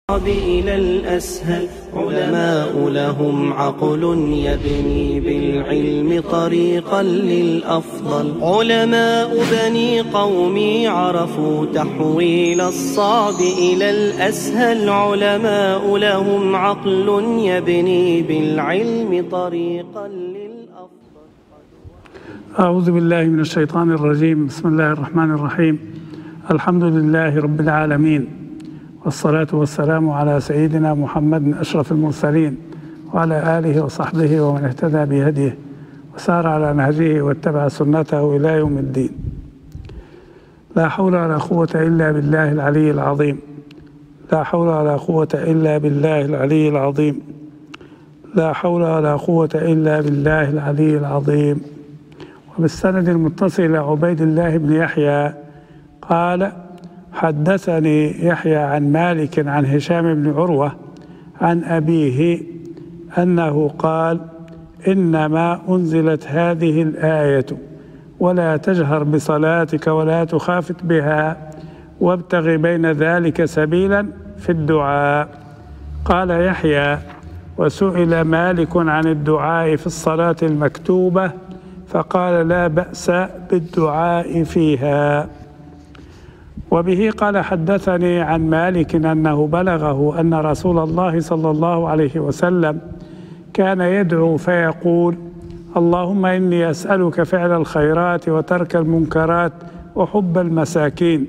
إلى الأسهل علماء لهم عقل يبني بالعلم طريقا للأفضل. علماء بني قومي عرفوا تحويل الصعب إلى الأسهل. علماء لهم عقل يبني بالعلم طريقا للأفضل. أعوذ بالله من الشيطان الرجيم. بسم الله الرحمن الرحيم. الحمد لله رب العالمين، والصلاة والسلام على سيدنا محمد أشرف المرسلين وعلى آله وصحبه ومن اهتدى بهديه وسار على نهجه واتبع سنته إلى يوم الدين. لا حول ولا قوة إلا بالله العلي العظيم. لا حول ولا قوة إلا بالله العلي العظيم. لا حول ولا قوة إلا بالله العلي العظيم. وبالسند المتصل إلى عبيد الله بن يحيى قال: حدثني يحيى عن مالك عن هشام بن عروة عن أبيه أنه قال: إنما أنزلت هذه الآية ولا تجهر بصلاتك ولا تخافت بها وابتغ بين ذلك سبيلا في الدعاء. قال يحيى: وسئل مالك عن الدعاء في الصلاة المكتوبة فقال: لا بأس بالدعاء فيها. وبه قال: حدثني عن مالك أنه بلغه أن رسول الله صلى الله عليه وسلم كان يدعو فيقول: اللهم إني أسألك فعل الخيرات وترك المنكرات وحب المساكين،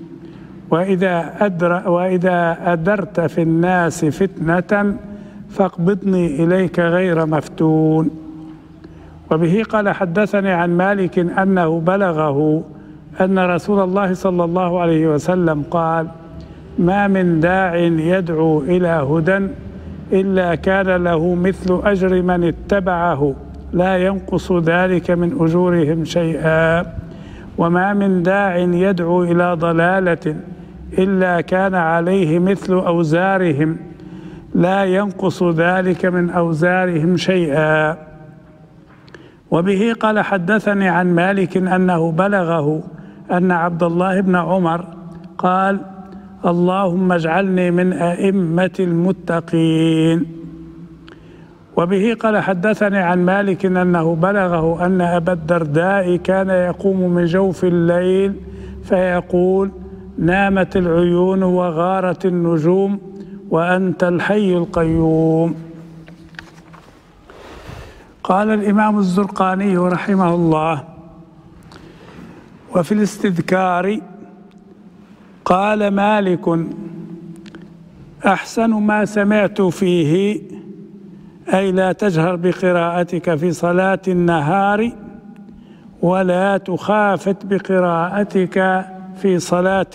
وإذا أدرت في الناس فتنة فاقبضني إليك غير مفتون. وبه قال: حدثني عن مالك أنه بلغه أن رسول الله صلى الله عليه وسلم قال: ما من داع يدعو إلى هدى إلا كان له مثل أجر من اتبعه لا ينقص ذلك من أجورهم شيئا، وما من داع يدعو إلى ضلالة إلا كان عليه مثل أوزارهم لا ينقص ذلك من أوزارهم شيئا. وبه قال: حدثني عن مالك أنه بلغه أن عبد الله بن عمر قال: اللهم اجعلني من أئمة المتقين. وبه قال: حدثني عن مالك أنه بلغه أن أبا الدرداء كان يقوم من جوف الليل فيقول: نامت العيون وغارت النجوم وأنت الحي القيوم. قال الإمام الزرقاني رحمه الله: وفي الاستذكار قال مالك: أحسن ما سمعت فيه أي لا تجهر بقراءتك في صلاة النهار ولا تخافت بقراءتك في صلاة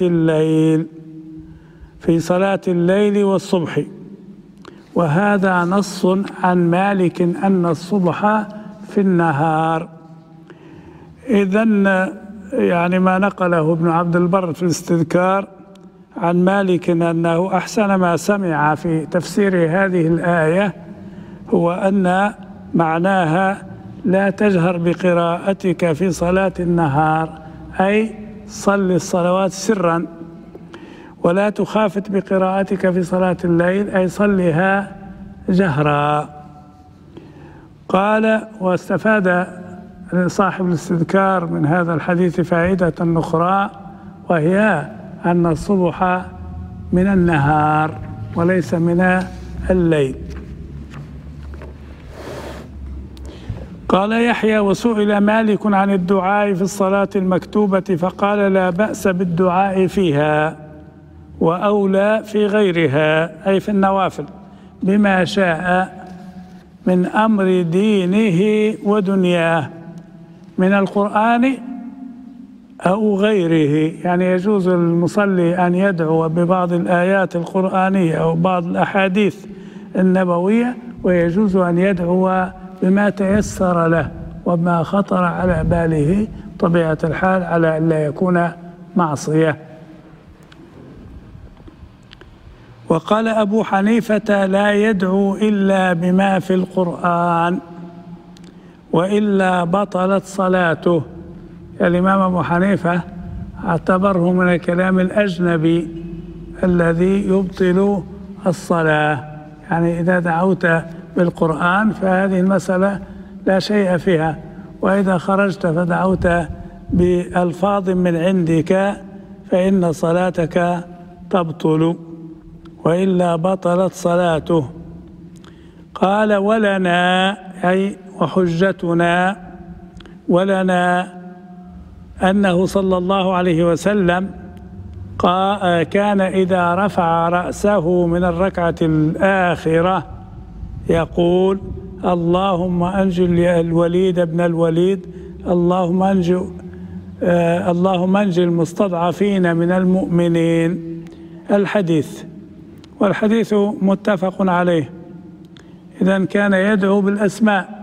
الليل والصبح. وهذا نص عن مالك أن الصبح في النهار. إذن يعني ما نقله ابن عبد البر في الاستذكار عن مالك أنه أحسن ما سمع في تفسير هذه الآية هو أن معناها لا تجهر بقراءتك في صلاة النهار، أي صل الصلوات سرا، ولا تخافت بقراءتك في صلاة الليل، أي صلها جهرا. قال: واستفاد صاحب الاستذكار من هذا الحديث فائدة أخرى، وهي أن الصبح من النهار وليس من الليل. قال يحيى: وسئل مالك عن الدعاء في الصلاة المكتوبة فقال: لا بأس بالدعاء فيها وأولى في غيرها، أي في النوافل، بما شاء من أمر دينه ودنياه من القرآن أو غيره. يعني يجوز للمصلي أن يدعو ببعض الآيات القرآنية أو بعض الأحاديث النبوية، ويجوز أن يدعو بما تيسر له وما خطر على باله طبيعة الحال على أن لا يكون معصية. وقال أبو حنيفة: لا يدعو إلا بما في القرآن وإلا بطلت صلاته. الإمام أبو حنيفة اعتبره من الكلام الأجنبي الذي يبطل الصلاة. يعني إذا دعوت بالقرآن فهذه المسألة لا شيء فيها، وإذا خرجت فدعوت بألفاظ من عندك فإن صلاتك تبطل، وإلا بطلت صلاته. قال ولنا أي وحجتنا ولنا أنه صلى الله عليه وسلم كان إذا رفع رأسه من الركعة الآخرة يقول اللهم أنجل الوليد بن الوليد، اللهم أنجل المستضعفين من المؤمنين. الحديث، والحديث متفق عليه. إذن كان يدعو بالأسماء.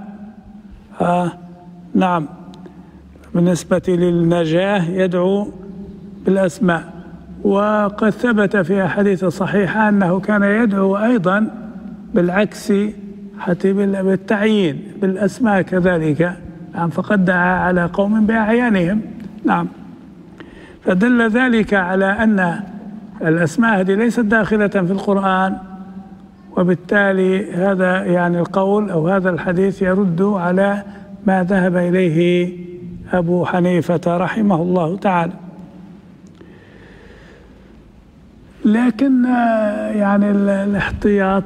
نعم، بالنسبة للنجاة يدعو بالأسماء. وقد ثبت في أحاديث صحيحة أنه كان يدعو أيضا بالعكس، حتى بالتعيين بالأسماء كذلك. نعم، فقد دعا على قوم بأعيانهم. نعم، فدل ذلك على أن الأسماء هذه ليست داخلة في القرآن، وبالتالي هذا يعني القول أو هذا الحديث يرد على ما ذهب إليه أبو حنيفة رحمه الله تعالى. لكن يعني الاحتياط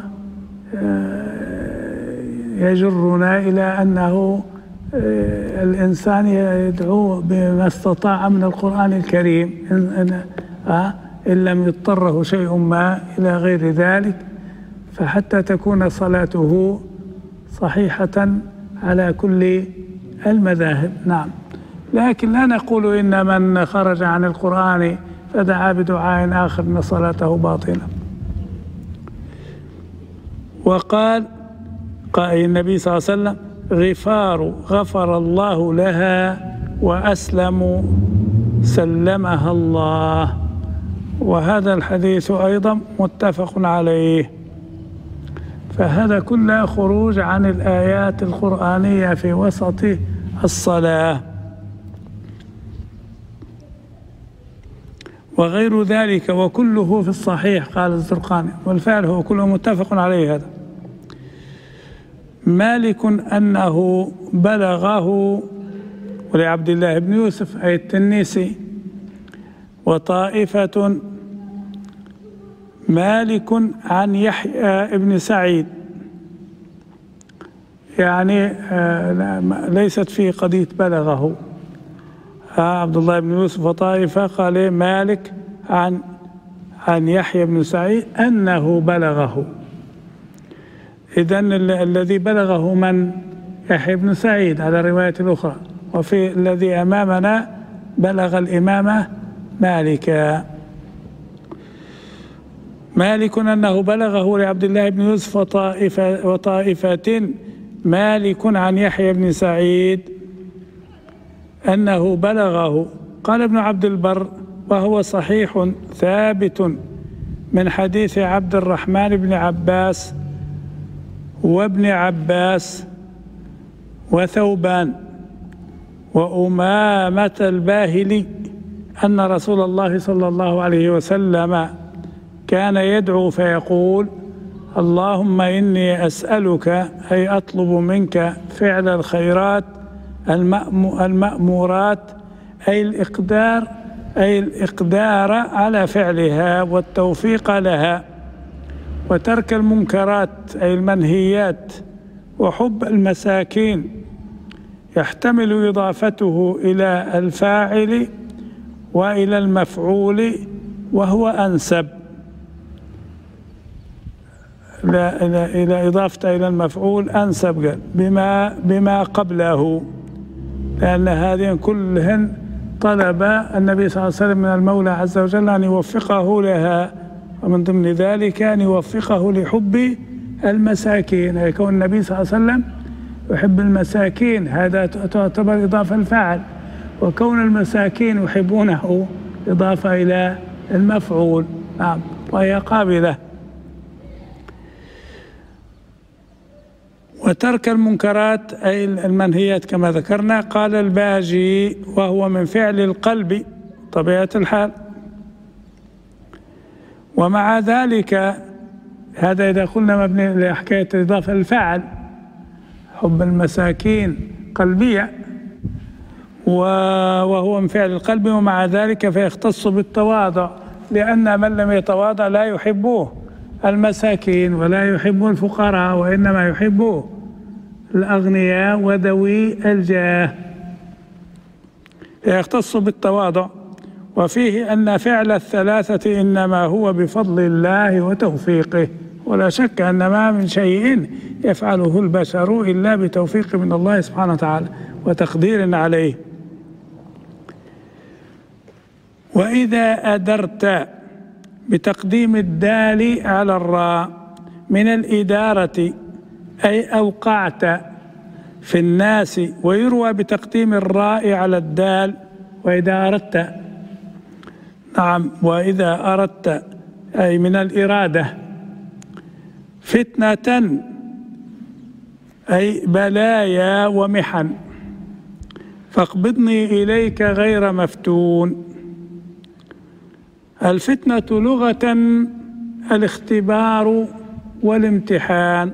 يجرنا إلى أنه الإنسان يدعو بما استطاع من القرآن الكريم إن لم يضطره شيء ما إلى غير ذلك، فحتى تكون صلاته صحيحة على كل المذاهب. نعم، لكن لا نقول إن من خرج عن القرآن فدعا بدعاء آخر أن صلاته باطلة. وقال النبي صلى الله عليه وسلم غفر الله لها وأسلم سلمها الله. وهذا الحديث أيضا متفق عليه. فهذا كله خروج عن الآيات القرآنية في وسط الصلاة. وغير ذلك وكله في الصحيح، قال الزرقاني، والفعل هو كله متفق عليه. هذا مالك أنه بلغه، ولعبد الله بن يوسف أي التنيسي، وطائفة مالك عن يحيى بن سعيد، يعني ليست في قضية بلغه. عبد الله بن يوسف وطائفة قال مالك عن يحيى بن سعيد أنه بلغه. إذن الذي بلغه من؟ يحيى بن سعيد على الرواية الأخرى. وفي الذي أمامنا بلغ الإمام مالك أنه بلغه لعبد الله بن يوسف وطائفة مالك عن يحيى بن سعيد أنه بلغه. قال ابن عبد البر وهو صحيح ثابت من حديث عبد الرحمن بن عباس وابن عباس وثوبان وأمامة الباهلي أن رسول الله صلى الله عليه وسلم كان يدعو فيقول اللهم إني أسألك أي أطلب منك فعل الخيرات المأمورات أي الإقدار على فعلها والتوفيق لها، وترك المنكرات أي المنهيات، وحب المساكين يحتمل إضافته إلى الفاعل وإلى المفعول وهو أنسب. إلى إضافة إلى المفعول أنسب قال بما قبله، لأن هذه كلهن طلب النبي صلى الله عليه وسلم من المولى عز وجل أن يوفقه لها، ومن ضمن ذلك أن يوفقه لحب المساكين، يكون النبي صلى الله عليه وسلم يحب المساكين، هذا تعتبر إضافة الفاعل، وكون المساكين يحبونه إضافة إلى المفعول. نعم، وهي قابلة. وترك المنكرات أي المنهيات كما ذكرنا. قال الباجي وهو من فعل القلب طبيعة الحال. ومع ذلك هذا إذا قلنا مبني لحكاية الإضافة للفاعل، حب المساكين قلبية وهو من فعل القلب، ومع ذلك فيختص بالتواضع، لأن من لم يتواضع لا يحبوه المساكين ولا يحبوا الفقراء، وإنما يحبوه الأغنياء وذوي الجاه. يختص بالتواضع. وفيه أن فعل الثلاثة إنما هو بفضل الله وتوفيقه، ولا شك أن ما من شيء يفعله البشر إلا بتوفيق من الله سبحانه وتعالى وتقدير عليه. وإذا أدرت بتقديم الدال على الراء من الإدارة أي أوقعت في الناس، ويروى بتقديم الراء على الدال وإذا أردت. نعم، وإذا أردت أي من الإرادة. فتنة أي بلايا ومحن، فاقبضني إليك غير مفتون. الفتنة لغة الاختبار والامتحان،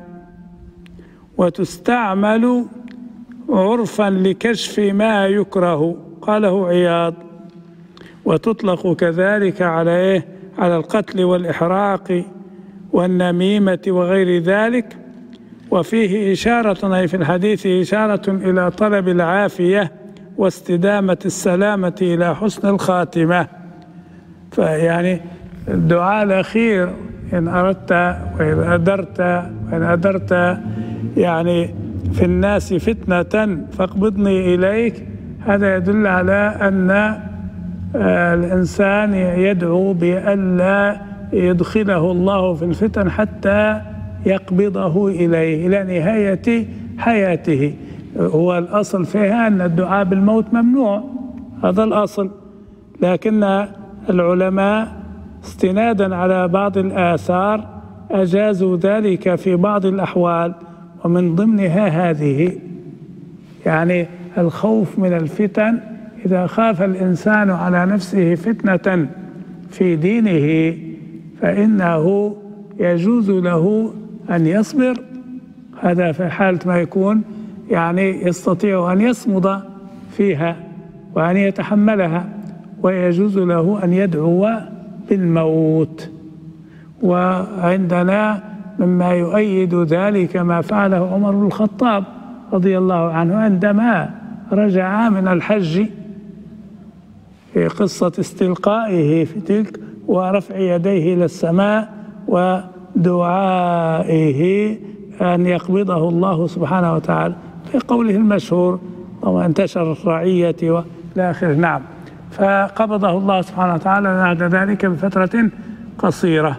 وتستعمل عرفا لكشف ما يكره، قاله عياض. وتطلق كذلك على القتل والإحراق والنميمة وغير ذلك. وفيه إشارة أي في الحديث إشارة إلى طلب العافية واستدامة السلامة إلى حسن الخاتمة. فيعني الدعاء الأخير إن أردت وإن أدرت يعني في الناس فتنة فاقبضني إليك، هذا يدل على أن الإنسان يدعو بألا يدخله الله في الفتن حتى يقبضه إليه إلى نهاية حياته. هو الأصل فيها أن الدعاء بالموت ممنوع، هذا الأصل، لكن العلماء استنادا على بعض الآثار أجازوا ذلك في بعض الأحوال، ومن ضمنها هذه، يعني الخوف من الفتن. إذا خاف الإنسان على نفسه فتنة في دينه فإنه يجوز له أن يصبر، هذا في حالة ما يكون يعني يستطيع أن يصمد فيها وأن يتحملها، ويجوز له أن يدعو بالموت. وعندنا مما يؤيد ذلك ما فعله عمر بن الخطاب رضي الله عنه عندما رجع من الحج، في قصة استلقائه في تلك ورفع يديه إلى السماء ودعائه أن يقبضه الله سبحانه وتعالى، في قوله المشهور وانتشر الرعية وإلى آخره. نعم، فقبضه الله سبحانه وتعالى بعد ذلك بفترة قصيرة.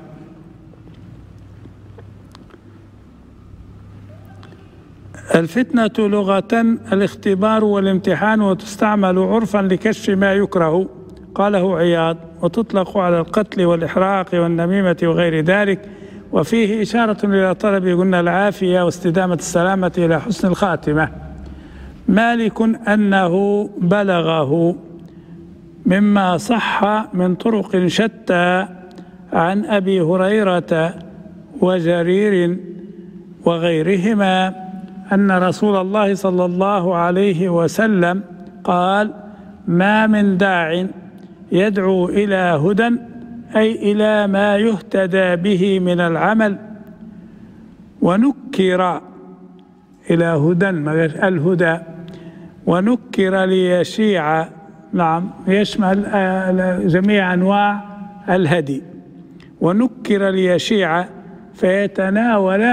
الفتنة لغة الاختبار والامتحان، وتستعمل عرفا لكشف ما يكره، قاله عياض. وتطلق على القتل والإحراق والنميمة وغير ذلك. وفيه إشارة إلى طلب قلنا العافية واستدامة السلامة إلى حسن الخاتمة. مالك أنه بلغه مما صح من طرق شتى عن أبي هريرة وجرير وغيرهما أن رسول الله صلى الله عليه وسلم قال: ما من داع يدعو إلى هدى أي إلى ما يهتدى به من العمل، ونكر إلى هدى الهدى، ونكر ليشيع، نعم يشمل جميع أنواع الهدي، ونكر ليشيع فيتناول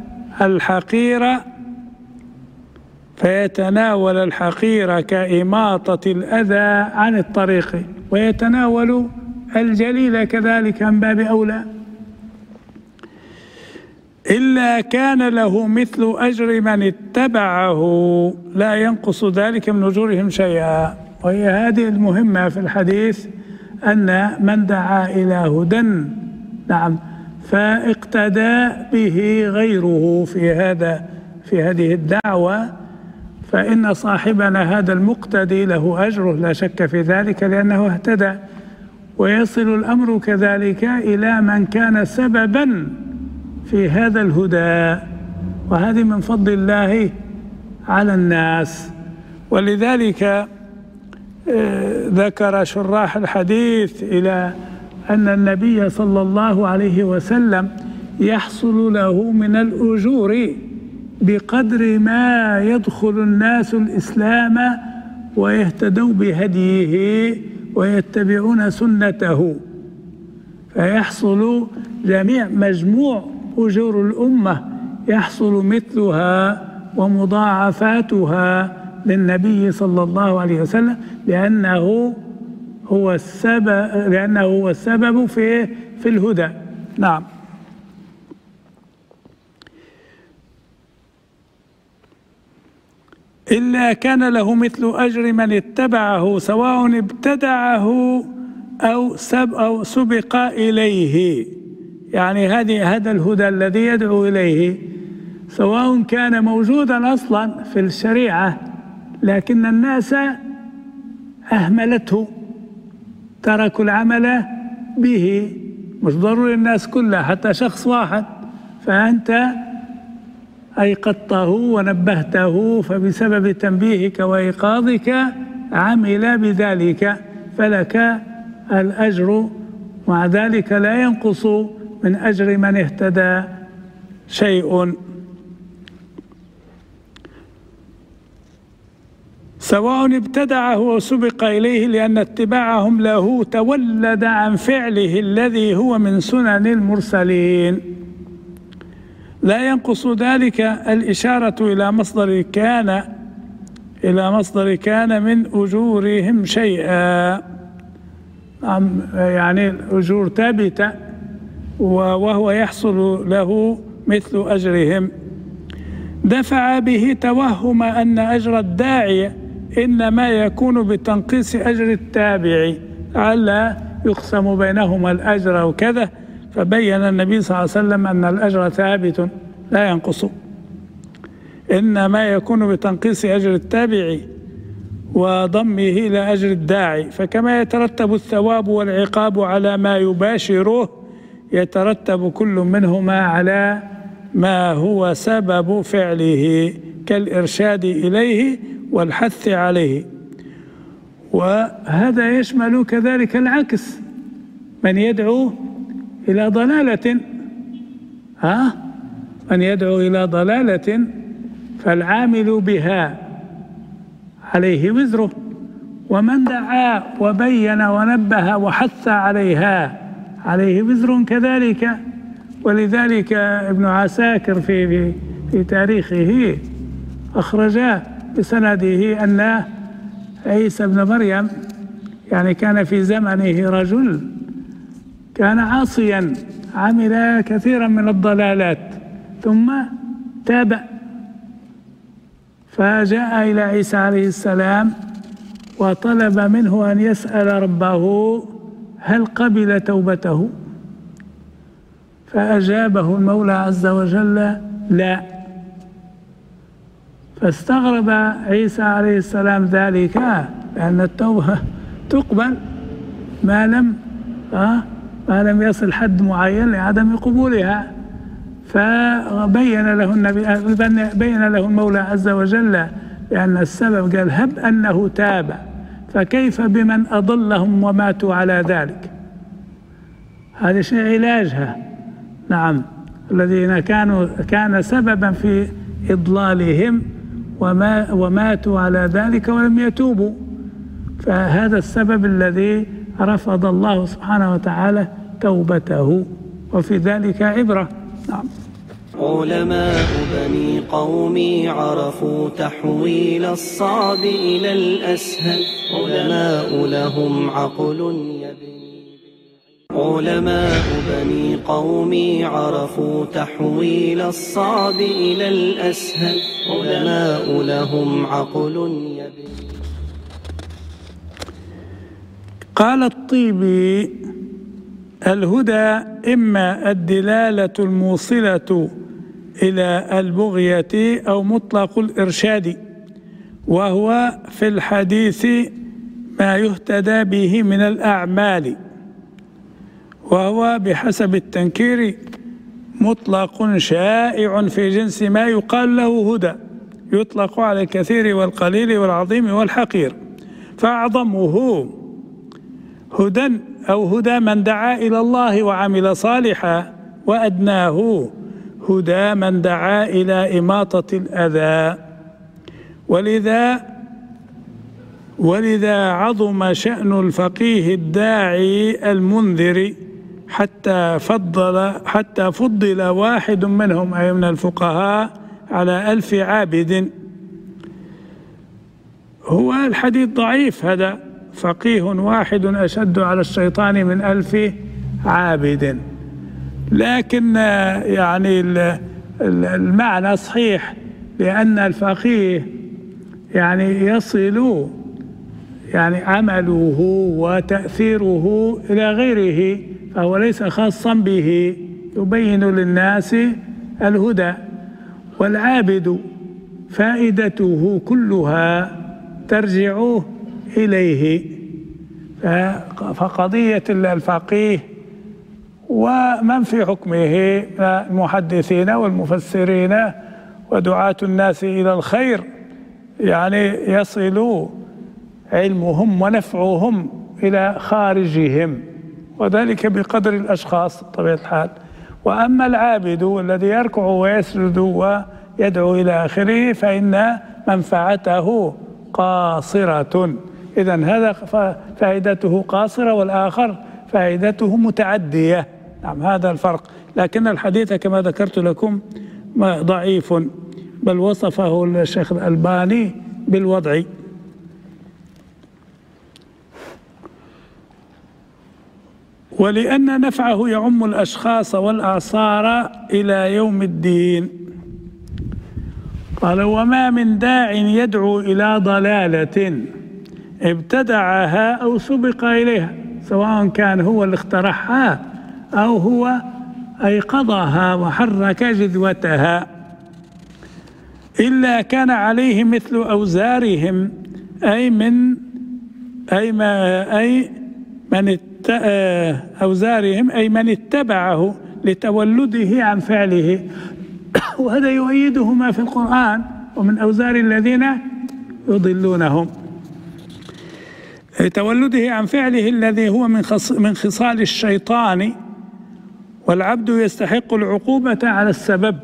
الحقير كإماطة الأذى عن الطريق، ويتناول الجليل كذلك من باب أولى، إلا كان له مثل أجر من اتبعه لا ينقص ذلك من أجورهم شيئا. وهي هذه المهمة في الحديث، أن من دعا إلى هدى، نعم، فاقتدى به غيره في هذه الدعوة، فإن صاحبنا هذا المقتدي له أجره لا شك في ذلك، لأنه اهتدى. ويصل الأمر كذلك إلى من كان سببا في هذا الهدى، وهذه من فضل الله على الناس. ولذلك ذكر شراح الحديث إلى أن النبي صلى الله عليه وسلم يحصل له من الأجور بقدر ما يدخل الناس الإسلام ويهتدوا بهديه ويتبعون سنته، فيحصل مجموع أجور الأمة يحصل مثلها ومضاعفاتها للنبي صلى الله عليه وسلم، لأنه هو السبب في الهدى. نعم. إلا كان له مثل أجر من اتبعه سواء ابتدعه أو سبق إليه. يعني هذا الهدى الذي يدعو إليه سواء كان موجودا أصلا في الشريعة لكن الناس أهملته، تركوا العمل به، مش ضروري الناس كلها، حتى شخص واحد، فأنت أيقظته ونبهته، فبسبب تنبيهك وإيقاظك عمل بذلك، فلك الأجر، مع ذلك لا ينقص من أجر من اهتدى شيء. سواء ابتدعه أو سبق إليه، لأن اتباعهم له تولد عن فعله الذي هو من سنن المرسلين. لا ينقص ذلك الإشارة إلى مصدر كان من أجورهم شيئا، يعني الأجور ثابتة وهو يحصل له مثل أجرهم. دفع به توهم أن أجر الداعي إنما يكون بتنقيص أجر التابع، لعل يقسم بينهما الأجر وكذا، فبين النبي صلى الله عليه وسلم أن الأجر ثابت لا ينقص، إنما يكون بتنقيص أجر التابع وضمه إلى أجر الداعي. فكما يترتب الثواب والعقاب على ما يباشره، يترتب كل منهما على ما هو سبب فعله، كالإرشاد إليه والحث عليه. وهذا يشمل كذلك العكس، من يدعو إلى ضلالة فالعامل بها عليه وزره، ومن دعا وبين ونبه وحث عليها عليه وزر كذلك. ولذلك ابن عساكر في تاريخه أخرج بسنده أن عيسى بن مريم يعني كان في زمنه رجل كان عاصيا، عمل كثيرا من الضلالات ثم تاب، فجاء إلى عيسى عليه السلام وطلب منه أن يسأل ربه هل قبل توبته، فأجابه المولى عز وجل لا. فاستغرب عيسى عليه السلام ذلك، لأن التوبة تقبل ما لم يصل حد معين لعدم قبولها. فبين له المولى عز وجل لأن السبب، قال هب أنه تاب، فكيف بمن أضلهم وماتوا على ذلك؟ هذا شيء علاجها. نعم، الذين كان سببا في إضلالهم وماتوا على ذلك ولم يتوبوا، فهذا السبب الذي رفض الله سبحانه وتعالى توبته، وفي ذلك عبرة. نعم. علماء بني قومي عرفوا تحويل الصعب إلى الأسهل، علماء لهم عقل يبني. علماء بني قومي عرفوا تحويل الصعب إلى الأسهل، علماء لهم عقل يبني. قال الطيبي: الهدى إما الدلالة الموصلة إلى البغية أو مطلق الإرشاد، وهو في الحديث ما يهتدى به من الأعمال، وهو بحسب التنكير مطلق شائع في جنس ما يقال له هدى، يطلق على الكثير والقليل والعظيم والحقير، فأعظمه هدى أو هدى من دعا إلى الله وعمل صالحا، وأدناه هدى من دعا إلى إماطة الأذى. ولذا عظم شأن الفقيه الداعي المنذر حتى فضل واحد منهم أي من الفقهاء على 1000 عابد. هو الحديث ضعيف، هذا فقيه واحد أشد على الشيطان من 1000 عابد، لكن يعني المعنى صحيح، لأن الفقيه يعني يصل يعني عمله وتأثيره إلى غيره، فهو ليس خاصا به، يبين للناس الهدى. والعابد فائدته كلها ترجع إليه، فقضية الفقيه ومن في حكمه المحدثين والمفسرين ودعاة الناس إلى الخير يعني يصل علمهم ونفعهم إلى خارجهم، وذلك بقدر الأشخاص بطبيعة الحال. وأما العابد الذي يركع ويسجد ويدعو إلى آخره فإن منفعته قاصرة، إذن هذا فائدته قاصرة والآخر فائدته متعدية. نعم، هذا الفرق. لكن الحديث كما ذكرت لكم ضعيف، بل وصفه الشيخ الألباني بالوضع. ولأن نفعه يعم الأشخاص والأعصار إلى يوم الدين. قال: وما من داع يدعو إلى ضلالة ابتدعها أو سبق إليها، سواء كان هو اللي اخترعها أو هو أيقظها وحرك جذوتها، إلا كان عليه مثل أوزارهم، أي من أوزارهم أي من اتبعه لتولده عن فعله. وهذا يؤيده ما في القرآن: ومن أوزار الذين يضلونهم، لتولده عن فعله الذي هو من خصال الشيطان، والعبد يستحق العقوبة على السبب.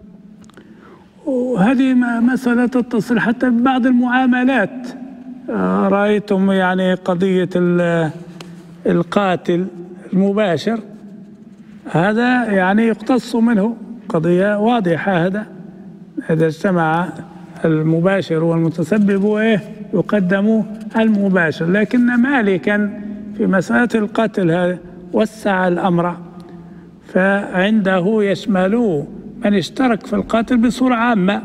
وهذه مسألة تتصل حتى ببعض المعاملات. رأيتم يعني قضية القاتل المباشر، هذا يعني يقتص منه، قضية واضحة. هذا اجتمع المباشر والمتسبب يقدم المباشر. لكن مالكا في مسألة القتل هذا وسع الأمر، فعنده يشمل من اشترك في القتل بصورة عامة،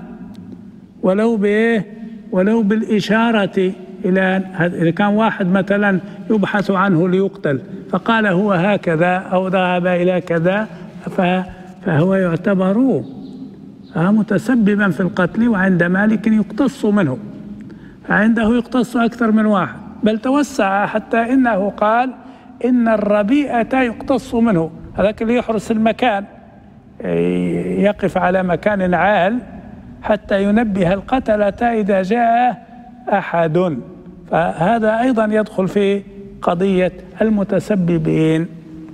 ولو بالإشارة إلى إذا كان واحد مثلا يبحث عنه ليقتل فقال هو هكذا أو ذهب إلى كذا، فهو يعتبر متسببا في القتل، وعند مالك يقتص منه، فعنده يقتص أكثر من واحد، بل توسع حتى إنه قال إن الربيئة يقتص منه، هذاك اللي يحرس المكان يقف على مكان عال حتى ينبه القتلة إذا جاء أحد، فهذا أيضا يدخل في قضية المتسببين.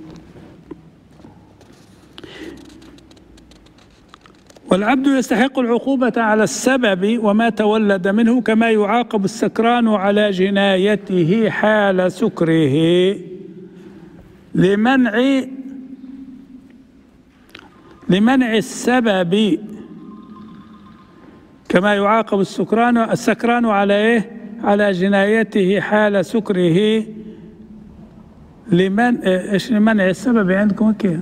والعبد يستحق العقوبة على السبب وما تولد منه، كما يعاقب السكران على جنايته حال سكره لمنع السبب، كما يعاقب السكران على على جنايته حال سكره لمنع السبب عندكم كيف؟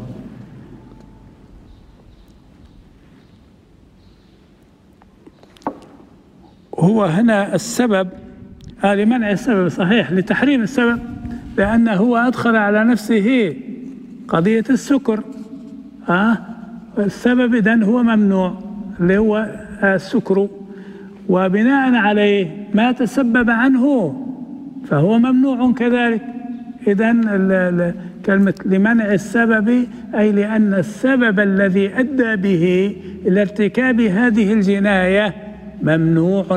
هو هنا السبب لمنع السبب صحيح، لتحريم السبب، لأنه هو أدخل على نفسه قضية السكر. السبب إذن هو ممنوع، اللي هو السكر، وبناء عليه ما تسبب عنه فهو ممنوع كذلك. إذن كلمة لمنع السبب أي لأن السبب الذي أدى به إلى ارتكاب هذه الجناية ممنوع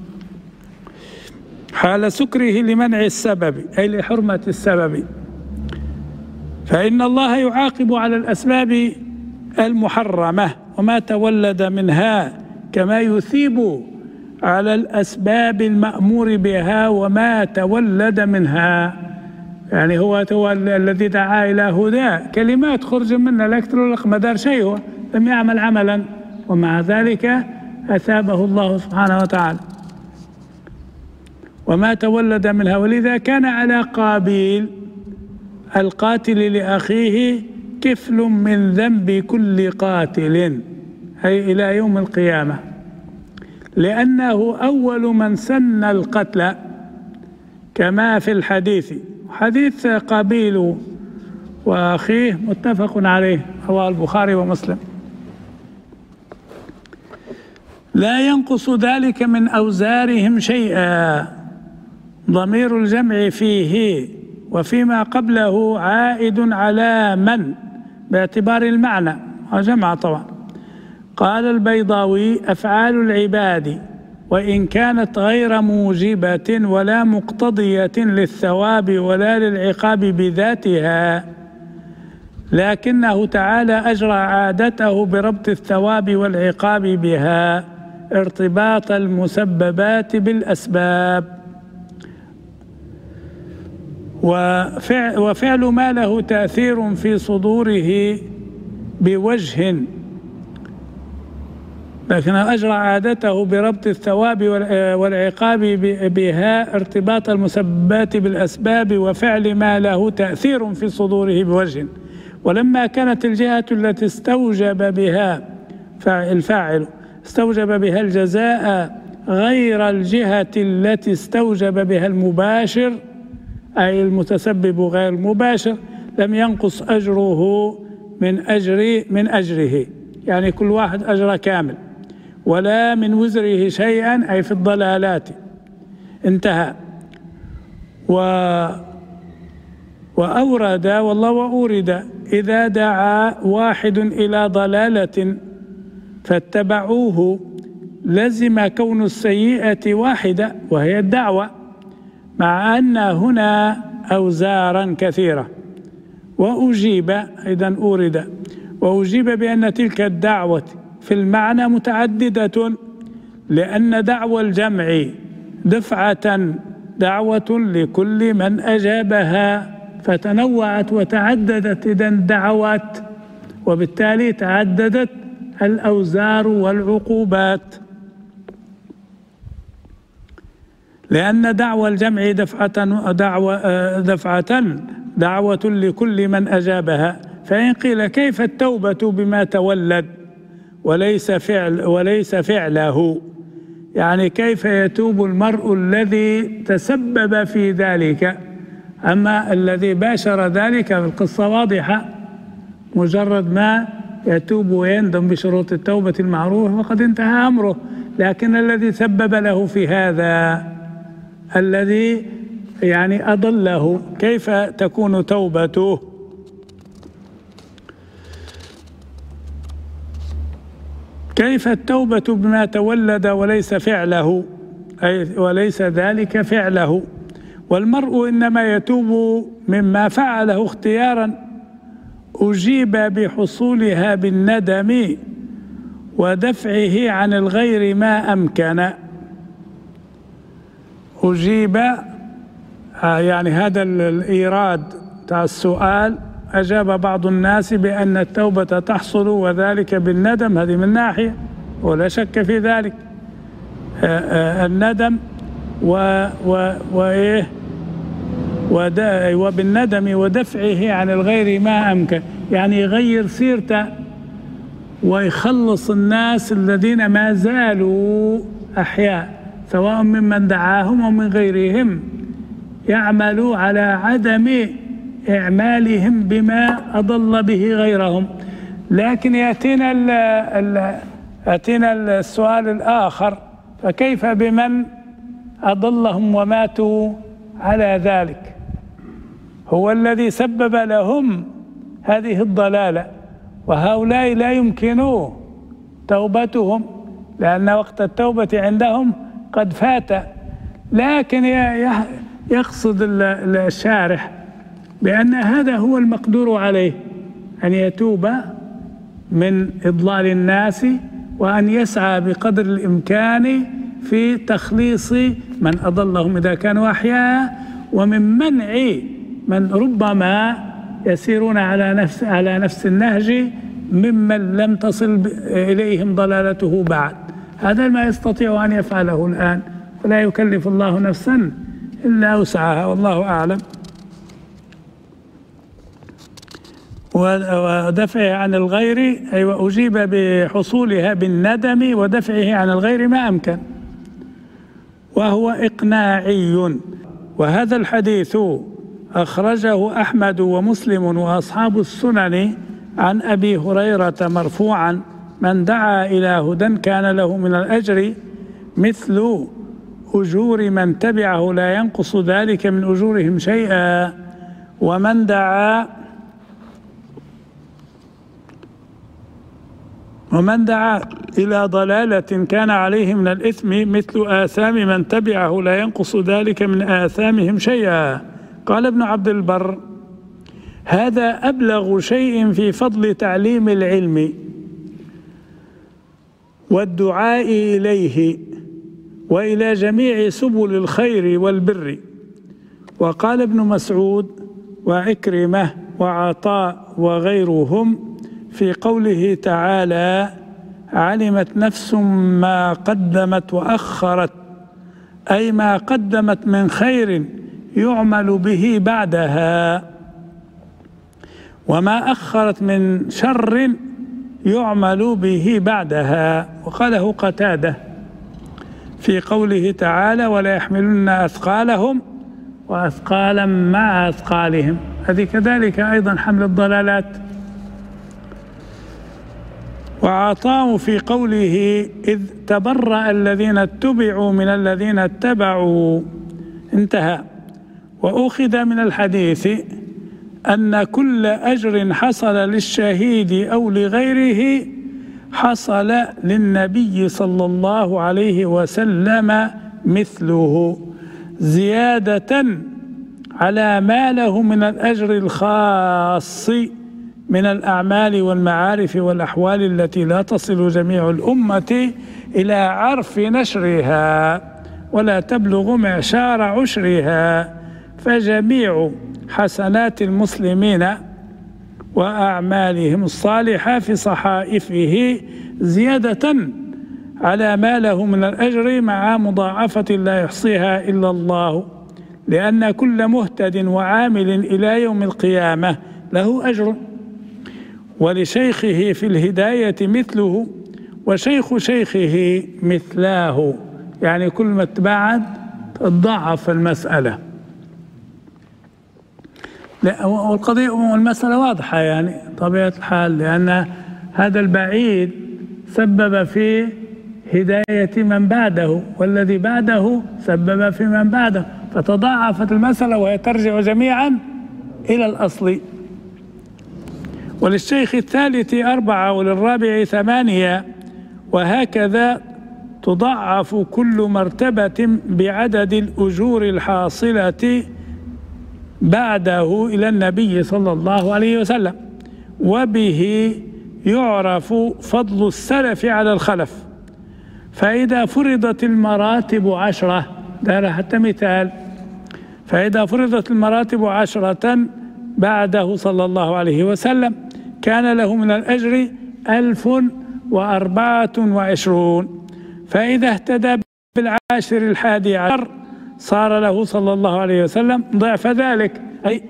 حال سكره لمنع السبب أي لحرمة السبب. فإن الله يعاقب على الأسباب المحرمة وما تولد منها كما يثيب على الأسباب المأمور بها وما تولد منها. يعني هو الذي دعا إلى هدى كلمات خرج منه لا أكثر ولا أقل، ما دار شيء، هو لم يعمل عملا ومع ذلك أثابه الله سبحانه وتعالى وما تولد منها. ولذا كان على قابيل القاتل لأخيه كفل من ذنب كل قاتل أي إلى يوم القيامة، لأنه أول من سن القتل كما في الحديث. حديث قابيل وأخيه متفق عليه رواه البخاري ومسلم. لا ينقص ذلك من أوزارهم شيئا. ضمير الجمع فيه وفيما قبله عائد على من باعتبار المعنى وجمع طبعا. قال البيضاوي أفعال العباد وإن كانت غير موجبة ولا مقتضية للثواب ولا للعقاب بذاتها، لكنه تعالى أجرى عادته بربط الثواب والعقاب بها ارتباط المسببات بالأسباب. وفعل ما له تأثير في صدوره بوجه، لكن أجرى عادته بربط الثواب والعقاب بها ارتباط المسببات بالأسباب وفعل ما له تأثير في صدوره بوجه. ولما كانت الجهة التي استوجب بها الفاعل استوجب بها الجزاء غير الجهة التي استوجب بها المباشر أي المتسبب غير المباشر، لم ينقص أجره من أجره، يعني كل واحد أجر كامل، ولا من وزره شيئا أي في الضلالات. انتهى. وأورد والله وأورد إذا دعا واحد إلى ضلالة فاتبعوه لزم كون السيئة واحدة وهي الدعوة، مع أن هنا أوزارا كثيرة. وأجيب أيضا أورد وأجيب بأن تلك الدعوة في المعنى متعددة، لأن دعوى الجمع دعوة لكل من أجابها فتنوعت وتعددت إذن دعوات، وبالتالي تعددت الأوزار والعقوبات. لأن دعوى الجمع دعوة لكل من أجابها. فإن قيل كيف التوبة بما تولد وليس فعله، يعني كيف يتوب المرء الذي تسبب في ذلك؟ أما الذي باشر ذلك القصة واضحة، مجرد ما يتوب ويندم بشروط التوبة المعروفة فقد انتهى أمره. لكن الذي سبب له في هذا، الذي يعني أضله، كيف تكون توبته؟ كيف التوبة بما تولد وليس فعله، أي وليس ذلك فعله؟ والمرء إنما يتوب مما فعله اختيارا أجيب بحصولها بالندم ودفعه عن الغير ما أمكن. أجيب يعني هذا الإيراد تاع السؤال، أجاب بعض الناس بأن التوبة تحصل وذلك بالندم، هذه من ناحية ولا شك في ذلك. الندم وبالندم ودفعه عن الغير ما أمكن، يعني يغير سيرته ويخلص الناس الذين ما زالوا أحياء، سواء ممن دعاهم أو من غيرهم، يعملوا على عدم إعمالهم بما أضل به غيرهم. لكن يأتينا السؤال الآخر، فكيف بمن أضلهم وماتوا على ذلك؟ هو الذي سبب لهم هذه الضلالة، وهؤلاء لا يمكن توبتهم لأن وقت التوبة عندهم قد فات. لكن يقصد الشارح بأن هذا هو المقدور عليه، أن يتوب من إضلال الناس وأن يسعى بقدر الإمكان في تخليص من أضلهم إذا كانوا أحياء، ومن منع من ربما يسيرون على نفس النهج ممن لم تصل إليهم ضلالته بعد. هذا ما يستطيع أن يفعله الآن، ولا يكلف الله نفسا إلا وسعها، والله أعلم. ودفعه عن الغير أي وأجيب بحصولها بالندم ودفعه عن الغير ما أمكن، وهو إقناعي. وهذا الحديث أخرجه أحمد ومسلم وأصحاب السنن عن أبي هريرة مرفوعا: من دعا إلى هدى كان له من الأجر مثل أجور من تبعه لا ينقص ذلك من أجورهم شيئا، ومن دعا إلى ضلالة كان عليه من الإثم مثل آثام من تبعه لا ينقص ذلك من آثامهم شيئا. قال ابن عبد البر: هذا أبلغ شيء في فضل تعليم العلم والدعاء إليه وإلى جميع سبل الخير والبر. وقال ابن مسعود وعكرمة وعطاء وغيرهم في قوله تعالى: علمت نفس ما قدمت وأخرت، أي ما قدمت من خير يعمل به بعدها، وما أخرت من شر يعمل به بعدها. وقاله قتادة في قوله تعالى: ولا يحملن أثقالهم وأثقالا مع أثقالهم، هذه كذلك أيضا حمل الضلالات. وعطاء في قوله: إذ تبرأ الذين اتبعوا من الذين اتبعوا، انتهى. وأخذ من الحديث أن كل أجر حصل للشهيد أو لغيره حصل للنبي صلى الله عليه وسلم مثله، زيادة على ما له من الأجر الخاص من الأعمال والمعارف والأحوال التي لا تصل جميع الأمة إلى عرف نشرها ولا تبلغ معشار عشرها، فجميع حسنات المسلمين وأعمالهم الصالحة في صحائفه زيادة على ما له من الأجر مع مضاعفة لا يحصيها إلا الله، لأن كل مهتد وعامل إلى يوم القيامة له أجر، ولشيخه في الهداية مثله، وشيخ شيخه مثلاه، يعني كل ما تبعد تضاعف المسألة. والقضية والمسألة واضحة يعني طبيعة الحال، لأن هذا البعيد سبب في هداية من بعده، والذي بعده سبب في من بعده، فتضاعفت المسألة وهي ترجع جميعا إلى الأصل. وللشيخ الثالث 4 وللرابع 8، وهكذا تضاعف كل مرتبة بعدد الأجور الحاصلة بعده إلى النبي صلى الله عليه وسلم. وبه يعرف فضل السلف على الخلف. فإذا فرضت المراتب 10، ده حتى مثال، فإذا فرضت المراتب 10 بعده صلى الله عليه وسلم كان له من الأجر 1024. فإذا اهتدى بالعاشر 11 صار له صلى الله عليه وسلم ضعف ذلك، أي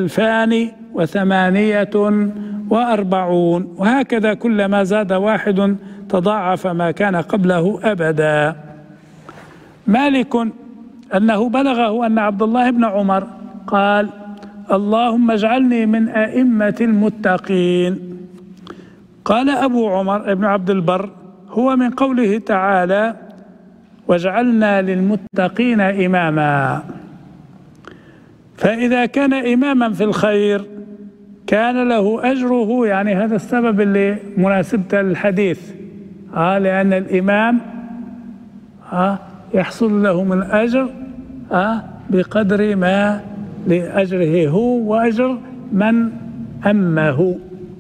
2048. وهكذا كلما زاد واحد تضاعف ما كان قبله أبدا. مالك أنه بلغه أن عبد الله بن عمر قال: اللهم اجعلني من أئمة المتقين. قال أبو عمر ابن عبد البر: هو من قوله تعالى: وجعلنا للمتقين إماما. فإذا كان إماما في الخير كان له أجره، يعني هذا السبب اللي مناسبته للحديث، لأن الإمام يحصل له من الأجر بقدر ما لأجره هو وأجر من أمه.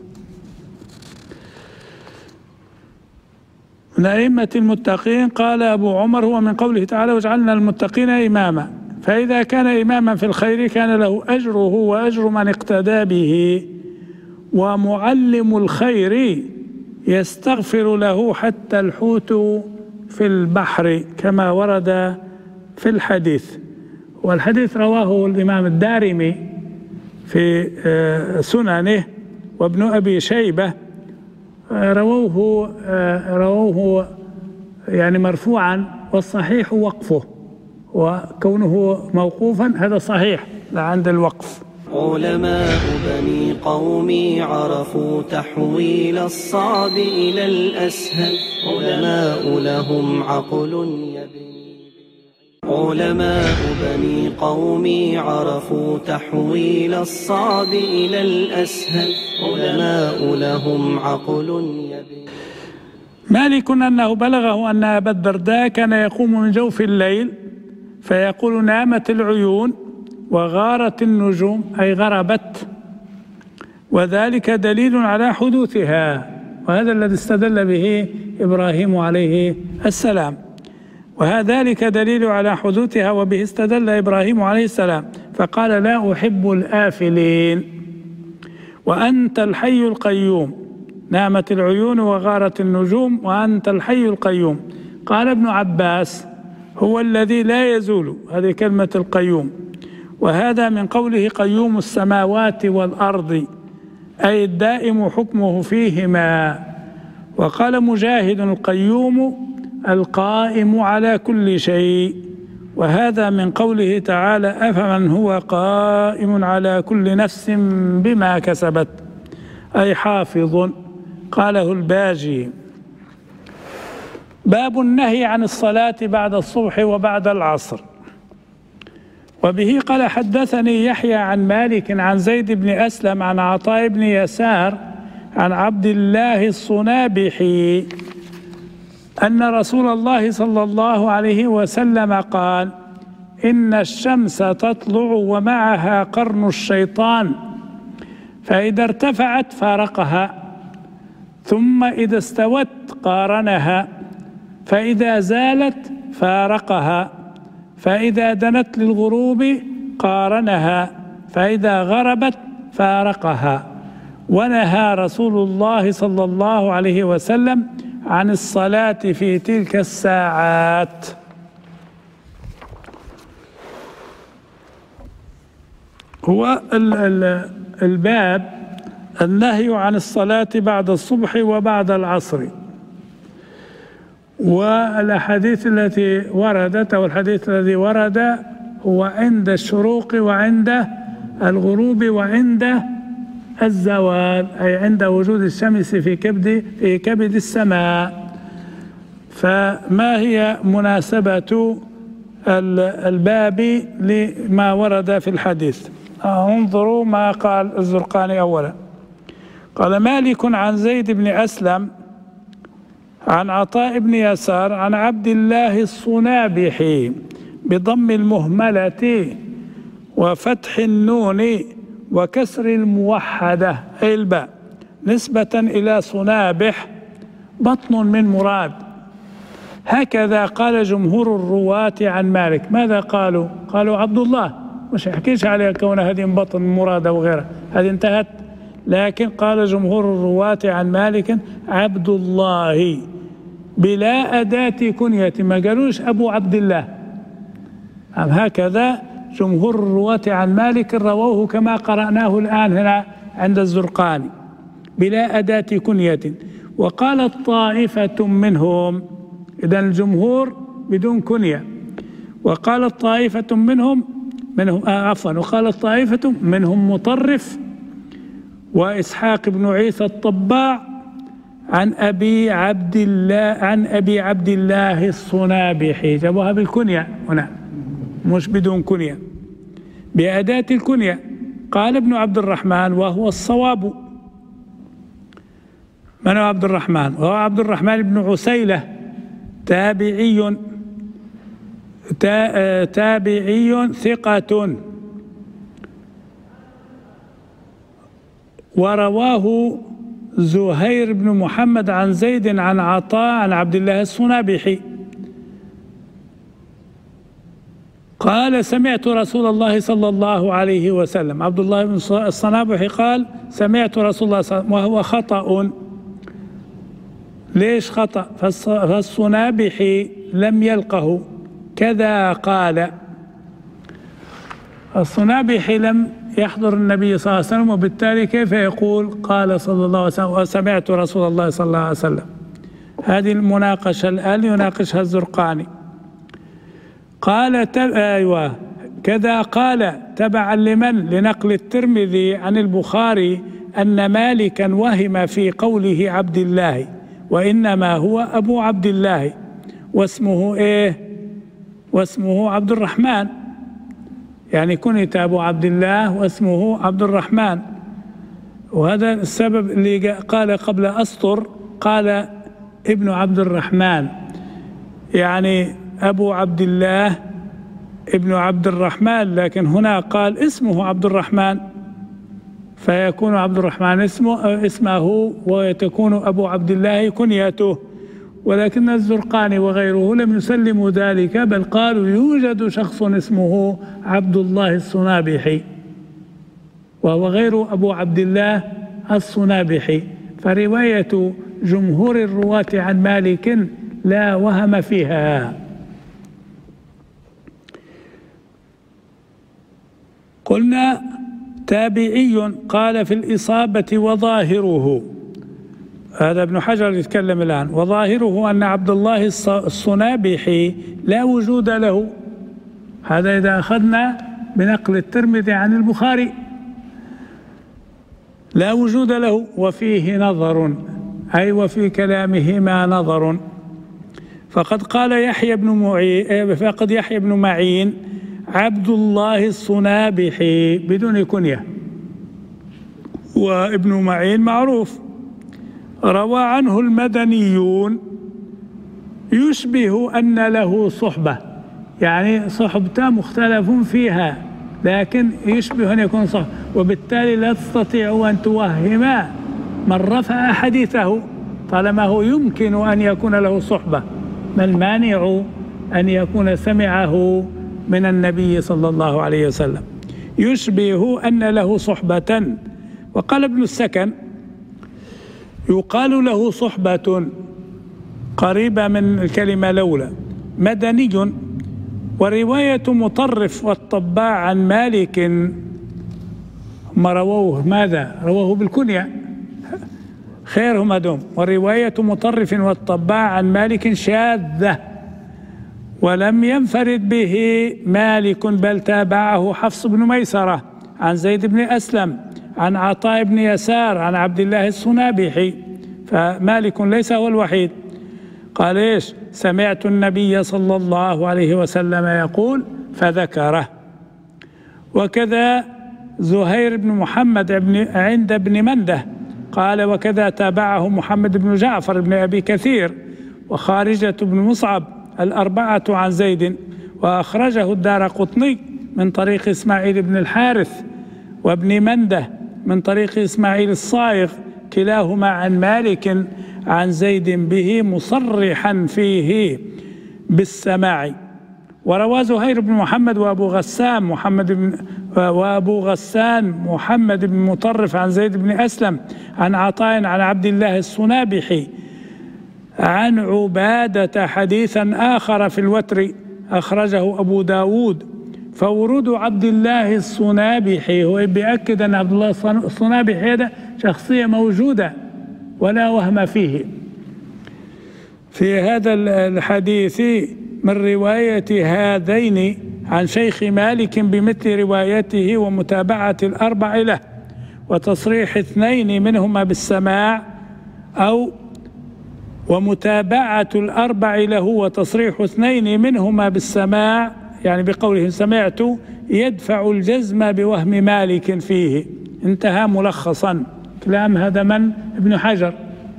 من أئمة المتقين قال أبو عمر هو من قوله تعالى وجعلنا المتقين إماما، فإذا كان إماما في الخير كان له أجره وأجر من اقتدى به، ومعلم الخير يستغفر له حتى الحوت في البحر كما ورد في الحديث. والحديث رواه الإمام الدارمي في سننه وابن أبي شيبة، رووه يعني مرفوعا، والصحيح وقفه، وكونه موقوفا هذا صحيح عند الوقف. علماء بني قومي عرفوا تحويل الصعب إلى الأسهل، علماء لهم عقل يبني. علماء بني قومي عرفوا تحويل الصعب إلى الأسهل، علماء لهم عقل يبني. مالك أنه بلغه أن أبا الدرداء كان يقوم من جوف الليل فيقول نامت العيون وغارت النجوم، أي غربت، وذلك دليل على حدوثها، وهذا الذي استدل به إبراهيم عليه السلام، وذلك دليل على حدوثها، وبه استدل إبراهيم عليه السلام فقال لا أحب الآفلين، وأنت الحي القيوم، نامت العيون وغارت النجوم وأنت الحي القيوم. قال ابن عباس هو الذي لا يزول، هذه كلمة القيوم، وهذا من قوله قيوم السماوات والأرض، أي الدائم حكمه فيهما. وقال مجاهد القيوم القائم على كل شيء، وهذا من قوله تعالى أفمن هو قائم على كل نفس بما كسبت، أي حافظ. قاله الباجي. باب النهي عن الصلاة بعد الصبح وبعد العصر. وبه قال حدثني يحيى عن مالك عن زيد بن أسلم عن عطاء بن يسار عن عبد الله الصنابحي أن رسول الله صلى الله عليه وسلم قال إن الشمس تطلع ومعها قرن الشيطان، فإذا ارتفعت فارقها، ثم إذا استوت قارنها، فإذا زالت فارقها، فإذا دنت للغروب قارنها، فإذا غربت فارقها. ونهى رسول الله صلى الله عليه وسلم عن الصلاة في تلك الساعات. هو الباب النهي عن الصلاة بعد الصبح وبعد العصر، والأحاديث التي وردت أو الحديث الذي ورد هو عند الشروق وعند الغروب وعند الزوال، أي عند وجود الشمس في كبد السماء. فما هي مناسبة الباب لما ورد في الحديث؟ انظروا ما قال الزرقاني أولا. قال مالك عن زيد بن أسلم عن عطاء بن يسار عن عبد الله الصنابحي بضم المهملة وفتح النون وكسر الموحدة أي الباء، نسبة إلى صنابح بطن من مراد. هكذا قال جمهور الرواة عن مالك. ماذا قالوا؟ قالوا عبد الله، مش يحكيش عليها كون هذه بطن مراد أو غيرها، هذه انتهت. لكن قال جمهور الرواة عن مالك عبد الله بلا أداة كنية، ما قالوش أبو عبد الله. هكذا جمهور الرواة عن مالك رووه كما قرأناه الآن هنا عند الزرقاني بلا أداة كنية. وقالت طائفة منهم، إذن الجمهور بدون كنية، وقالت طائفة منهم وقالت طائفة منهم مطرف وإسحاق بن عيسى الطباع عن أبي عبد الله الصنابحي، جابوها بالكنية هنا مش بدون كنية، بأداة الكنية. قال ابن عبد الرحمن وهو الصواب. من هو عبد الرحمن؟ وهو عبد الرحمن بن عسيلة، تابعي ثقة، ورواه زهير بن محمد عن زيد عن عطاء عن عبد الله الصنابحي قال سمعت رسول الله صلى الله عليه وسلم. عبد الله بن الصنابحي قال سمعت رسول الله صلى الله عليه وسلم، وهو خطأ. ليش خطأ؟ فالصنابحي لم يلقه، كذا قال. الصنابحي لم يحضر النبي صلى الله عليه وسلم، وبالتالي كيف يقول قال صلى الله عليه وسلم وسمعت رسول الله صلى الله عليه وسلم؟ هذه المناقشة الآن يناقشها الزرقاني. قال أيوة كذا قال تبعا لمن؟ لنقل الترمذي عن البخاري أن مالكا وهم في قوله عبد الله، وإنما هو أبو عبد الله، واسمه إيه؟ واسمه عبد الرحمن، يعني كنت أبو عبد الله واسمه عبد الرحمن. وهذا السبب اللي قال قبل أسطر قال ابن عبد الرحمن، يعني أبو عبد الله ابن عبد الرحمن، لكن هنا قال اسمه عبد الرحمن، فيكون عبد الرحمن اسمه وتكون أبو عبد الله كنيته. ولكن الزرقاني وغيره لم يسلموا ذلك، بل قالوا يوجد شخص اسمه عبد الله الصنابحي، وهو غير أبو عبد الله الصنابحي. فرواية جمهور الرواة عن مالك لا وهم فيها. قلنا تابعي. قال في الإصابة وظاهره، هذا ابن حجر يتكلم الآن، وظاهره أن عبد الله الصنابحي لا وجود له. هذا إذا أخذنا بنقل الترمذي عن البخاري، لا وجود له، وفيه نظر، أي وفي كلامهما نظر. فقد قال يحيى بن معين عبد الله الصنابحي بدون كنية، وابن معين معروف. روى عنه المدنيون يشبه أن له صحبة، يعني صحبته مختلف فيها، لكن يشبه أن يكون صحبة، وبالتالي لا تستطيع أن توهم من رفع حديثه طالما هو يمكن أن يكون له صحبة. ما المانع أن يكون سمعه من النبي صلى الله عليه وسلم؟ يشبه أن له صحبة. وقال ابن السكن يقال له صحبة قريبة من الكلمة لولا. مدني. ورواية مطرف والطباع عن مالك ما رووه ماذا؟ رووه بالكنية، خيرهم دوم. ورواية مطرف والطباع عن مالك شاذة، ولم ينفرد به مالك، بل تابعه حفص بن ميسرة عن زيد بن أسلم عن عطاء بن يسار عن عبد الله الصنابحي، فمالك ليس هو الوحيد. قال إيش؟ سمعت النبي صلى الله عليه وسلم يقول فذكره. وكذا زهير بن محمد عند ابن منده قال وكذا تابعه محمد بن جعفر بن أبي كثير وخارجة بن مصعب الأربعة عن زيد. وأخرجه الدارقطني من طريق إسماعيل بن الحارث وابن منده من طريق إسماعيل الصائغ، كلاهما عن مالك عن زيد به مصرحا فيه بالسماع. وروى زهير بن محمد وأبو غسان محمد بن مطرف عن زيد بن أسلم عن عطاء عن عبد الله الصنابحي عن عبادة حديثا آخر في الوتر أخرجه أبو داود. فورود عبد الله الصنابحي هو بيأكد أن عبد الله الصنابحي هذا شخصية موجودة ولا وهم فيه. في هذا الحديث من رواية هذين عن شيخ مالك بمثل روايته ومتابعة الأربع له وتصريح اثنين منهما بالسماع، أو ومتابعة الأربع له وتصريح اثنين منهما بالسماع، يعني بقوله سمعت يدفع الجزم بوهم مالك فيه. انتهى ملخصا كلام هذا من ابن حجر.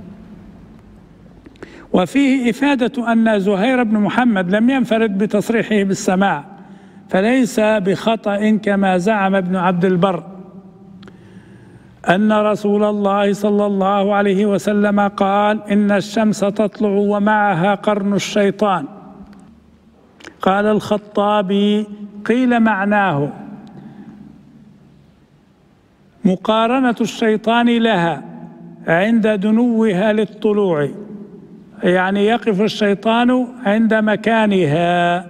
وفيه إفادة أن زهير بن محمد لم ينفرد بتصريحه بالسماع، فليس بخطأ كما زعم ابن عبد البر أن رسول الله صلى الله عليه وسلم قال: إن الشمس تطلع ومعها قرن الشيطان. قال الخطابي: قيل معناه مقارنة الشيطان لها عند دنوها للطلوع، يعني يقف الشيطان عند مكانها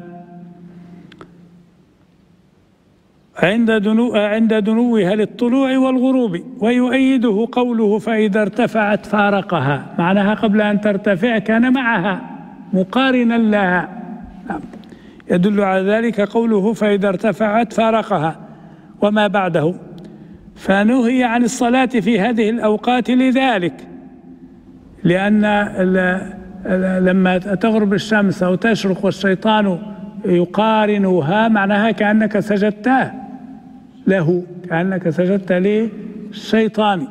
عند دنوها للطلوع والغروب. ويؤيده قوله: فإذا ارتفعت فارقها، معناها قبل أن ترتفع كان معها مقارنا لها. يدل على ذلك قوله: فإذا ارتفعت فارقها وما بعده. فنهي عن الصلاة في هذه الأوقات لذلك، لأن لما تغرب الشمس أو تشرق والشيطان يقارنها معناها كأنك سجدت له، كأنك سجدت للشيطان.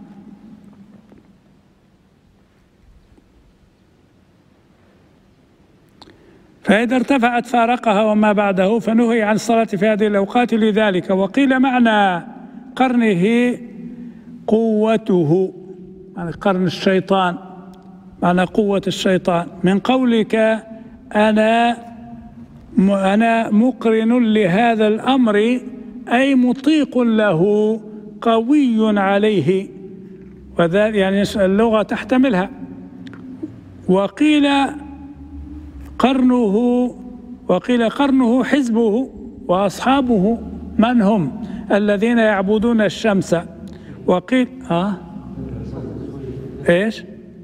فإذا ارتفعت فارقها وما بعده، فنهي عن الصلاة في هذه الأوقات لذلك. وقيل معنى قرنه قوته، يعني قرن الشيطان، معنى قوة الشيطان، من قولك أنا مقرن لهذا الأمر، أي مطيق له قوي عليه، وذلك يعني اللغة تحتملها. وقيل قرنه حزبه وأصحابه، من هم؟ الذين يعبدون الشمس. وقيل إيش؟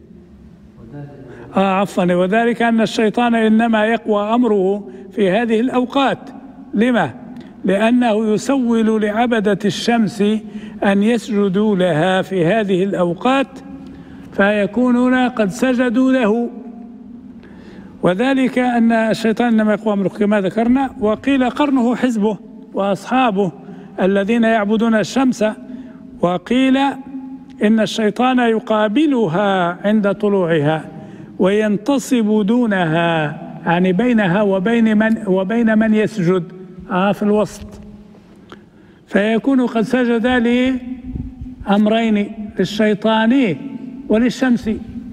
عفوا، وذلك أن الشيطان إنما يقوى أمره في هذه الأوقات. لما؟ لأنه يسول لعبدة الشمس أن يسجدوا لها في هذه الأوقات، فيكونون قد سجدوا له، وذلك أن الشيطان إنما يقوى أمره كما ذكرنا. وقيل قرنه حزبه وأصحابه الذين يعبدون الشمس. وقيل إن الشيطان يقابلها عند طلوعها وينتصب دونها، يعني بينها وبين من يسجد في الوسط، فيكون قد سجد لأمرين، للشيطان وللشمس.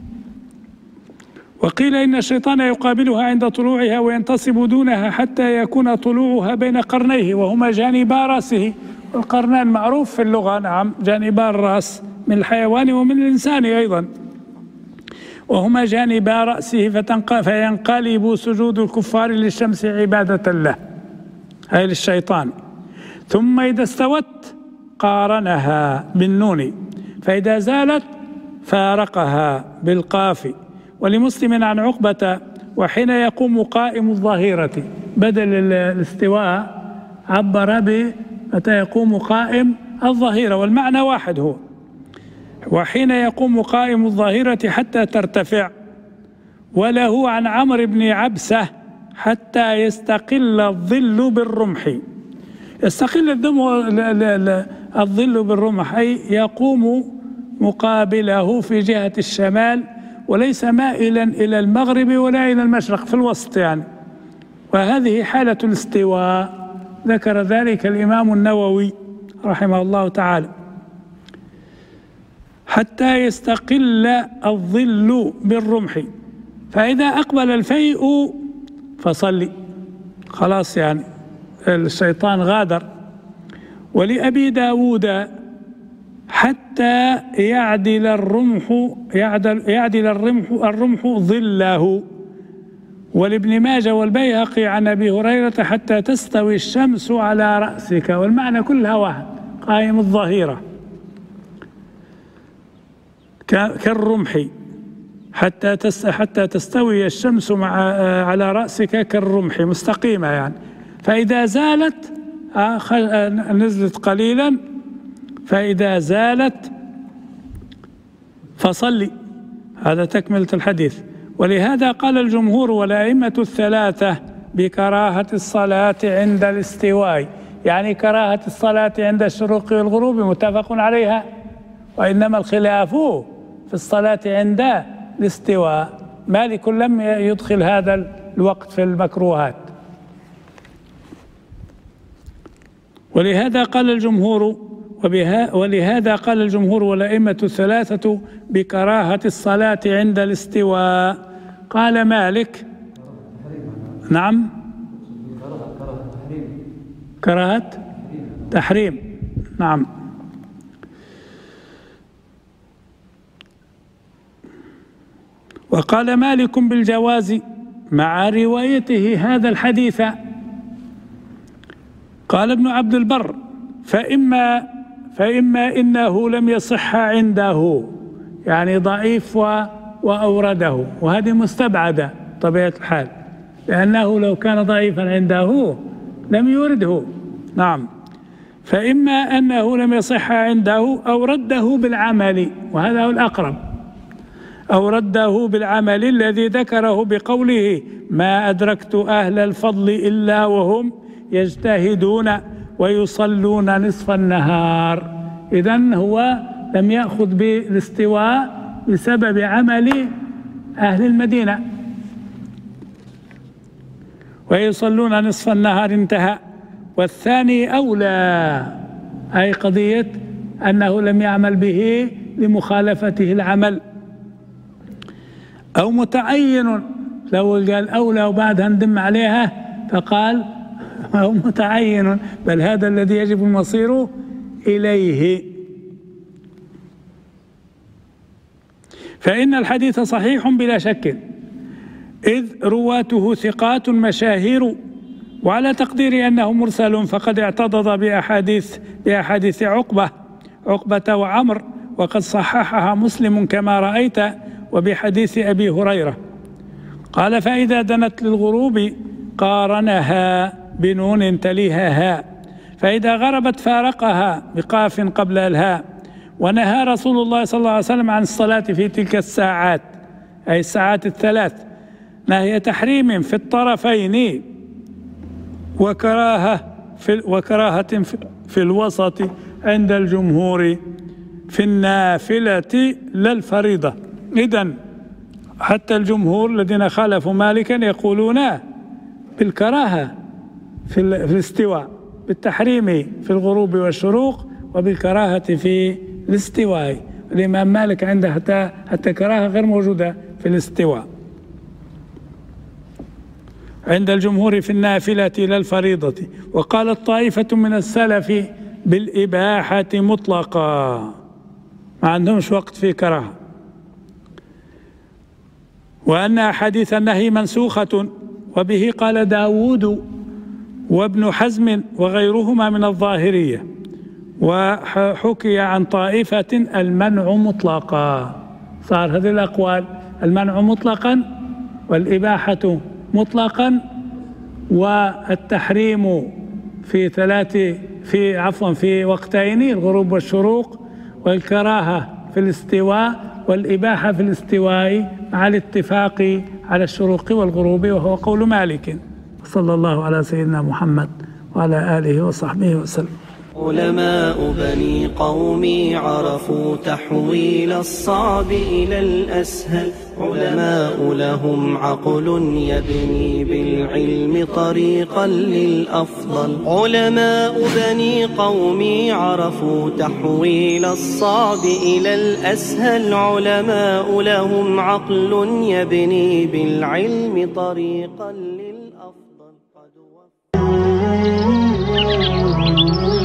وقيل إن الشيطان يقابلها عند طلوعها وينتصب دونها حتى يكون طلوعها بين قرنيه وهما جانبا رأسه. القرنان معروف في اللغة، نعم، جانبا الرأس من الحيوان ومن الإنسان أيضا، وهما جانبا رأسه، فينقلب سجود الكفار للشمس عبادة له، أي للشيطان. ثم إذا استوت قارنها بالنون، فإذا زالت فارقها بالقاف. ولمسلم عن عقبة: وحين يقوم قائم الظهيرة، بدل الاستواء عبر متى يقوم قائم الظهيرة، والمعنى واحد هو. وحين يقوم قائم الظهيرة حتى ترتفع. وله عن عمرو بن عبسة: حتى يستقل الظل بالرمح. يستقل الظل بالرمح، أي يقوم مقابله في جهة الشمال، وليس مائلا إلى المغرب ولا إلى المشرق، في الوسط يعني. وهذه حالة الاستواء، ذكر ذلك الإمام النووي رحمه الله تعالى. حتى يستقل الظل بالرمح، فإذا أقبل الفيء فصلي، خلاص يعني الشيطان غادر. ولأبي داود: حتى يعدل الرمح ظله. ولابن ماجه والبيهقي عن أبي هريرة: حتى تستوي الشمس على رأسك. والمعنى كلها واحد، قائم الظهيرة كالرمح، حتى تستوي الشمس على رأسك كالرمح، مستقيمة يعني. فإذا زالت نزلت قليلا، فإذا زالت فصلي. هذا تكملة الحديث. ولهذا قال الجمهور والأئمة الثلاثة بكراهة الصلاة عند الاستواء، يعني كراهة الصلاة عند الشروق والغروب متفق عليها، وإنما الخلاف في الصلاة عند الاستواء. مالك لم يدخل هذا الوقت في المكروهات. ولهذا قال الجمهور والأئمة الثلاثة بكراهة الصلاة عند الاستواء. قال مالك نعم كراهة تحريم نعم. وقال مالك بالجواز مع روايته هذا الحديث. قال ابن عبد البر فإما إنه لم يصح عنده، يعني ضعيف وأورده، وهذه مستبعدة طبيعة الحال، لأنه لو كان ضعيفا عنده لم يورده. نعم. فإما أنه لم يصح عنده أو رده بالعمل، وهذا هو الأقرب، أو رده بالعمل الذي ذكره بقوله ما أدركت أهل الفضل إلا وهم يجتهدون ويصلون نصف النهار. إذن هو لم يأخذ بالاستواء بسبب عمل أهل المدينة، ويصلون نصف النهار انتهى. والثاني أولى، أي قضية أنه لم يعمل به لمخالفته العمل، أو متعين. لو قال أولى وبعدها ندم عليها فقال أو متعين، بل هذا الذي يجب المصير إليه. فإن الحديث صحيح بلا شك، إذ رواته ثقات مشاهير، وعلى تقدير أنه مرسل فقد اعتضد بأحاديث عقبة وعمر، وقد صححها مسلم كما رأيت، وبحديث أبي هريرة. قال فإذا دنت للغروب قارنها بنون تليها هاء، فإذا غربت فارقها بقاف قبل الهاء. ونهى رسول الله صلى الله عليه وسلم عن الصلاة في تلك الساعات، أي الساعات الثلاث، نهي تحريم في الطرفين وكراهة في الوسط عند الجمهور في النافلة لا الفريضة. إذن حتى الجمهور الذين خالفوا مالكا يقولون بالكراهة في الاستواء، بالتحريم في الغروب والشروق، وبالكراهة في الاستواء. الإمام مالك عنده حتى كراهة غير موجودة في الاستواء. عند الجمهور في النافلة لا الفريضة. وقالت طائفة من السلف بالإباحة مطلقا، ما عندهمش وقت في كراهة، وأن أحاديث النهي منسوخة. وبه قال داود وابن حزم وغيرهما من الظاهرية. وحكي عن طائفة المنع مطلقا. صار هذه الأقوال المنع مطلقا، والإباحة مطلقا، والتحريم في وقتين الغروب والشروق، والكراهة في الاستواء، والإباحة في الاستواء مع الاتفاق على الشروق والغروب، وهو قول مالك. صلى الله على سيدنا محمد وعلى آله وصحبه وسلم. علماء بني قومي عرفوا تحويل الصعب إلى الأسهل. علماء لهم عقل يبني بالعلم طريقا للأفضل. علماء بني قومي عرفوا تحويل الصعب إلى الأسهل. علماء لهم عقل يبني بالعلم طريقا للأفضل.